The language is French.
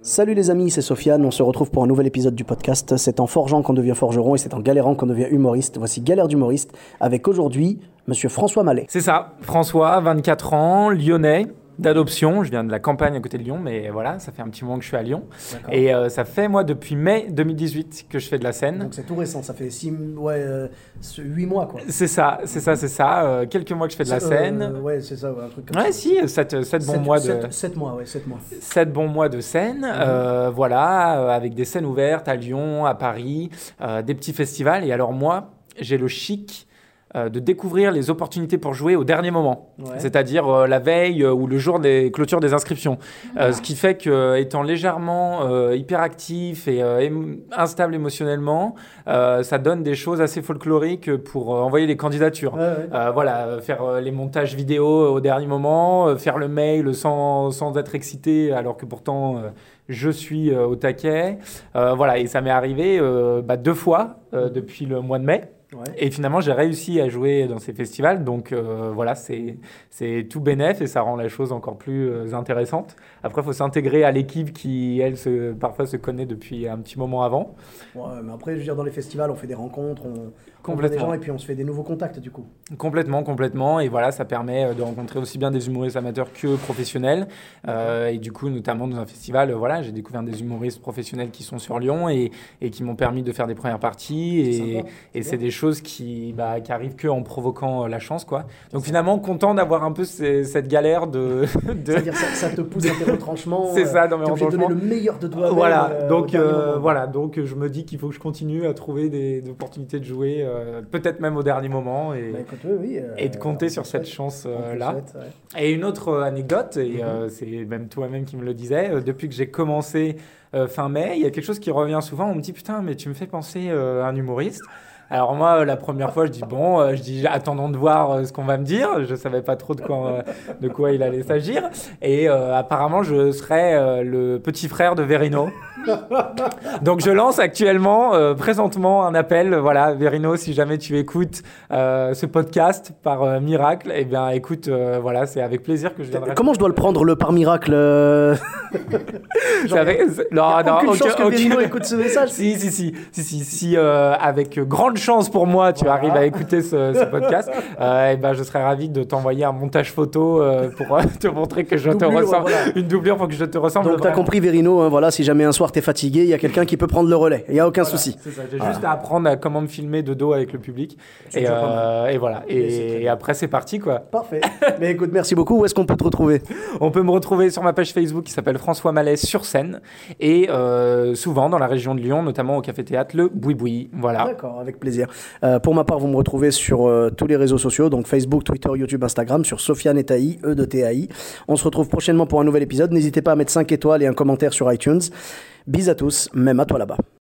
Salut les amis, c'est Sofiane, on se retrouve pour un nouvel épisode du podcast. C'est en forgeant qu'on devient forgeron et c'est en galérant qu'on devient humoriste. Voici Galère d'humoriste avec aujourd'hui Monsieur François Mallet. C'est ça, François, 24 ans, lyonnais, d'adoption. Je viens de la campagne à côté de Lyon, mais voilà, ça fait un petit moment que je suis à Lyon. D'accord. Et ça fait, moi, depuis mai 2018 que je fais de la scène. Donc c'est tout récent, ça fait 8 mois, quoi. C'est ça. Quelques mois que je fais de la scène. Ouais, c'est ça, un truc comme ça. Si, 7 bons mois de... 7 mois. 7 bons mois de scène, avec des scènes ouvertes à Lyon, à Paris, des petits festivals. Et alors moi, j'ai le chic de découvrir les opportunités pour jouer au dernier moment, c'est-à-dire la veille ou le jour des clôtures des inscriptions. Ce qui fait que, étant légèrement hyperactif et instable émotionnellement, ça donne des choses assez folkloriques pour envoyer les candidatures. Faire les montages vidéo au dernier moment, faire le mail sans être excité, alors que pourtant... je suis au taquet. Et ça m'est arrivé 2 fois depuis le mois de mai. Ouais. Et finalement, j'ai réussi à jouer dans ces festivals. Donc, c'est tout bénef et ça rend la chose encore plus intéressante. Après, il faut s'intégrer à l'équipe qui, elle, parfois se connaît depuis un petit moment avant. Ouais, mais après, je veux dire, dans les festivals, on fait des rencontres, on voit des gens et puis on se fait des nouveaux contacts, du coup. Complètement. Et voilà, ça permet de rencontrer aussi bien des humoristes amateurs que professionnels. Et du coup, notamment dans un festival, j'ai découvert des humoristes professionnels qui sont sur Lyon et qui m'ont permis de faire des premières parties. Et c'est des choses qui arrivent qu'en provoquant la chance, quoi. Donc finalement, content d'avoir un peu cette galère de... C'est-à-dire ça te pousse à tes retranchements. C'est ça, dans mes retranchements. Donner le meilleur de toi-même. Donc je me dis qu'il faut que je continue à trouver des opportunités de jouer, peut-être même au dernier moment, et de compter sur cette chance-là. Et une autre anecdote, et c'est même toi-même qui me le disais, depuis que j'ai commencé fin mai, il y a quelque chose qui revient souvent, on me dit « Putain, mais tu me fais penser à un humoriste ». Alors moi, la première fois, je dis attendons de voir ce qu'on va me dire. Je savais pas trop de quoi il allait s'agir. Et apparemment, je serais le petit frère de Verino. Donc je lance actuellement, présentement, un appel. Voilà, Verino, si jamais tu écoutes ce podcast par miracle, eh bien, écoute, c'est avec plaisir que je viendrai. Comment je dois le prendre, le par miracle Aucune chance que Verino écoute ce message. Si, avec grande chance pour moi, tu arrives à écouter ce podcast, je serais ravi de t'envoyer un montage photo pour te montrer que je te ressemble. Une doublure pour que je te ressemble. Donc, tu as compris, Verino, si jamais un soir tu es fatigué, il y a quelqu'un qui peut prendre le relais. Il n'y a aucun souci. C'est ça, j'ai juste à apprendre à comment me filmer de dos avec le public. Et voilà. Et après, c'est parti, quoi. Parfait. Mais écoute, merci beaucoup. Où est-ce qu'on peut te retrouver ? On peut me retrouver sur ma page Facebook qui s'appelle François Mallet sur scène. Et souvent dans la région de Lyon, notamment au café-théâtre Le Boui-Boui. Voilà. D'accord, avec plaisir. Pour ma part, vous me retrouvez sur tous les réseaux sociaux, donc Facebook, Twitter, YouTube, Instagram, sur Sofiane et Taï, E de TAI. On se retrouve prochainement pour un nouvel épisode. N'hésitez pas à mettre 5 étoiles et un commentaire sur iTunes. Bis à tous, même à toi là-bas.